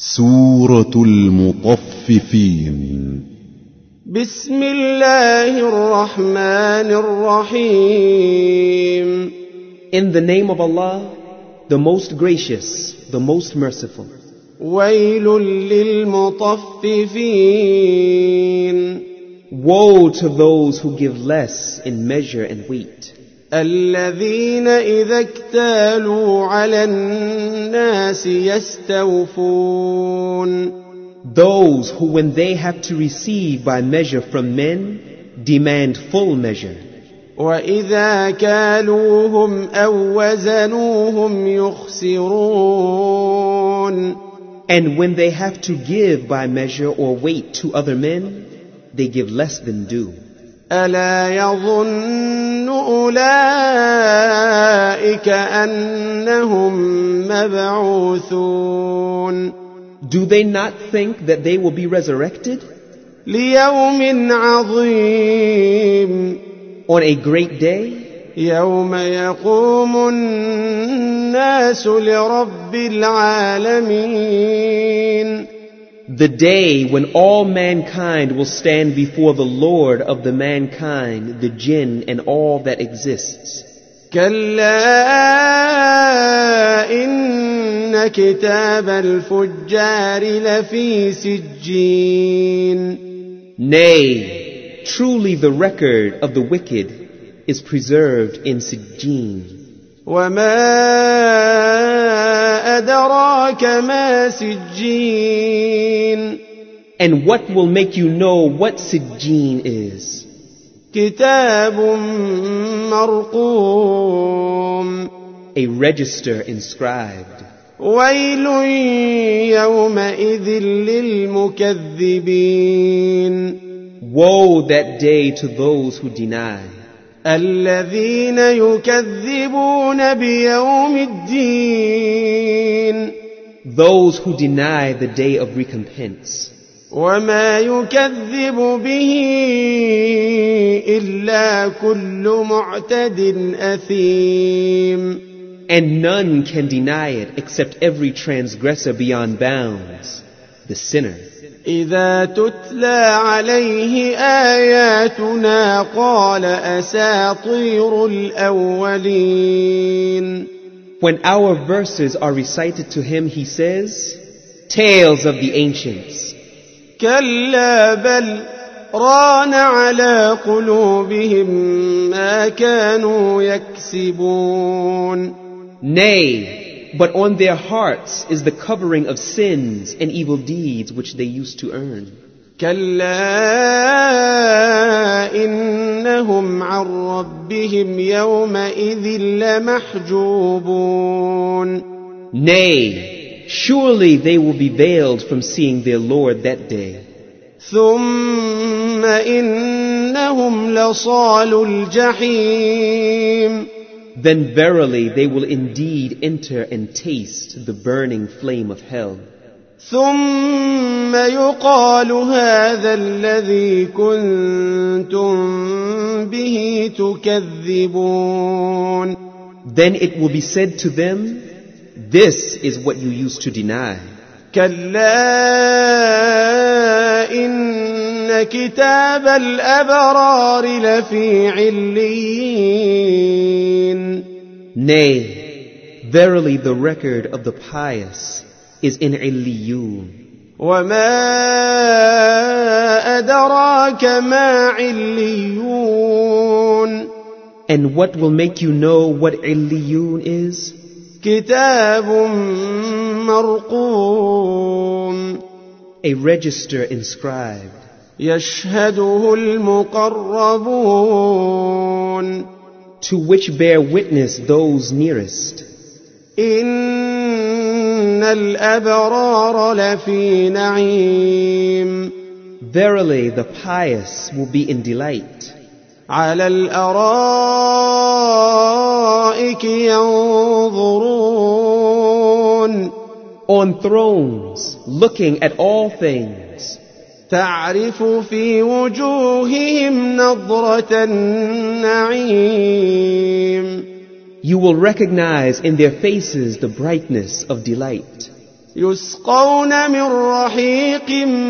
سورة المطففين. بسم الله الرحمن الرحيم. In the name of Allah, the most gracious, the most merciful. ويل للمطففين. Woe to those who give less in measure and weight. الذين إذا اكتالوا على الناس يستوفون. Those who, when they have to receive by measure from men, demand full measure. وإذا كالوهم أو وزنوهم يخسرون. And when they have to give by measure or weight to other men, they give less than due. ألا يظن أولئك أنهم مبعوثون. Do they not think that they will be resurrected? ليوم عظيم. On a great day? يوم يقوم الناس لرب العالمين. The day when all mankind will stand before the Lord of the mankind, the jinn and all that exists. كلا إن كتاب الفجار لفي سجين. Nay, truly the record of the wicked is preserved in Sijjin. وما أدراك ما سجين. And what will make you know what Sijjin is? كتاب مرقوم. A register inscribed. ويل يومئذ للمكذبين. Woe that day to those who deny. الذين يكذبون بيوم الدين. Those who deny the day of recompense. وما يكذب به إلا كل معتد أثيم. And none can deny it except every transgressor beyond bounds, the sinner. إذا تتلى عليه آياتنا قال أساطير الأولين. When our verses are recited to him, he says, tales of the ancients. كلا بل ران على قلوبهم ما كانوا يكسبون. Nay, but on their hearts is the covering of sins and evil deeds which they used to earn. كلا إنهم عن ربهم يومئذ لمحجوبون. Nay, surely they will be veiled from seeing their Lord that day. ثم إنهم لصالو الجحيم. Then verily they will indeed enter and taste the burning flame of hell. ثم يقال هذا الذي كنتم به تكذبون. Then it will be said to them, this is what you used to deny. كلا إن كتاب الأبرار لفي عليين. Nay, verily the record of the pious is in Illiyun. وما أدراك ما عليون. And what will make you know what Illiyun is? كتاب مرقوم. A register inscribed. يشهده المقربون. To which bear witness those nearest. إن الأبرار لفي نعيم. Verily the pious will be in delight. على الأرائك ينظرون. On thrones, looking at all things. تعرف في وجوههم نضرة النعيم. You will recognize in their faces the brightness of delight. يسقون من رحيق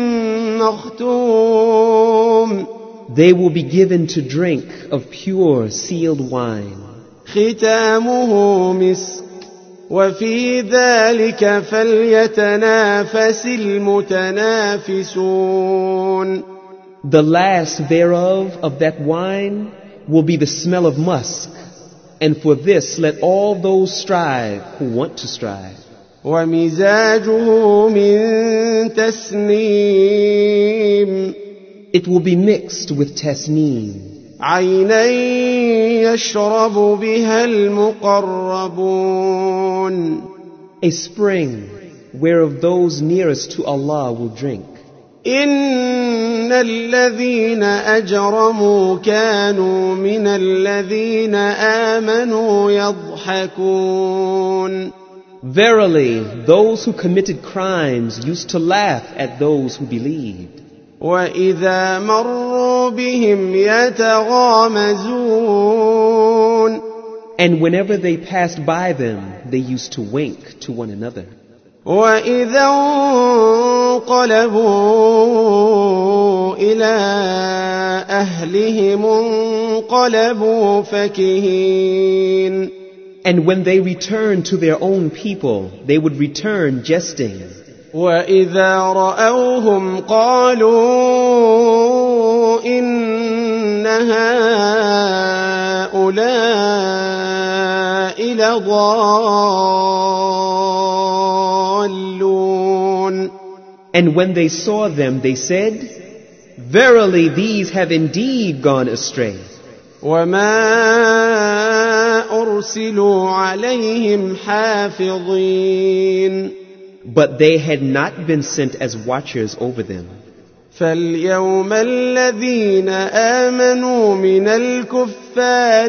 مختوم They will be given to drink of pure sealed wine. ختامه مسك وفي ذلك فليتنافس المتنافسون The last thereof of that wine will be the smell of musk, and for this let all those strive who want to strive. ومزاجه من تسنيم It will be mixed with tasneem, عينا يشرب بها المقربون a spring whereof those nearest to Allah will drink. إن الذين أجرموا كانوا من الذين آمنوا يضحكون Verily, those who committed crimes used to laugh at those who believed. وإذا مروا بهم يتغامزون And whenever they passed by them, they used to wink to one another. وإذا انقلبوا إلى أهلهم انقلبوا فكهين And when they returned to their own people, they would return jesting. وإذا رأوهم قالوا إن هؤلاء لضالون And when they saw them, they said, Verily, these have indeed gone astray. وما أرسلوا عليهم حافظين But they had not been sent as watchers over them. فاليوم الذين آمنوا من الكفار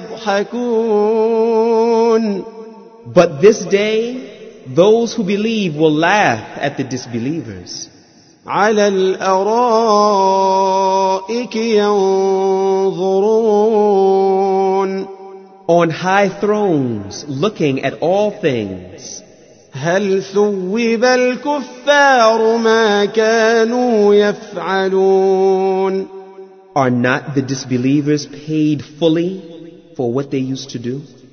يضحكون But this day, those who believe will laugh at the disbelievers. على الأرائك ينظرون On high thrones, looking at all things. هل ثوب الكفار ما كانوا يفعلون Are not the disbelievers paid fully for what they used to do?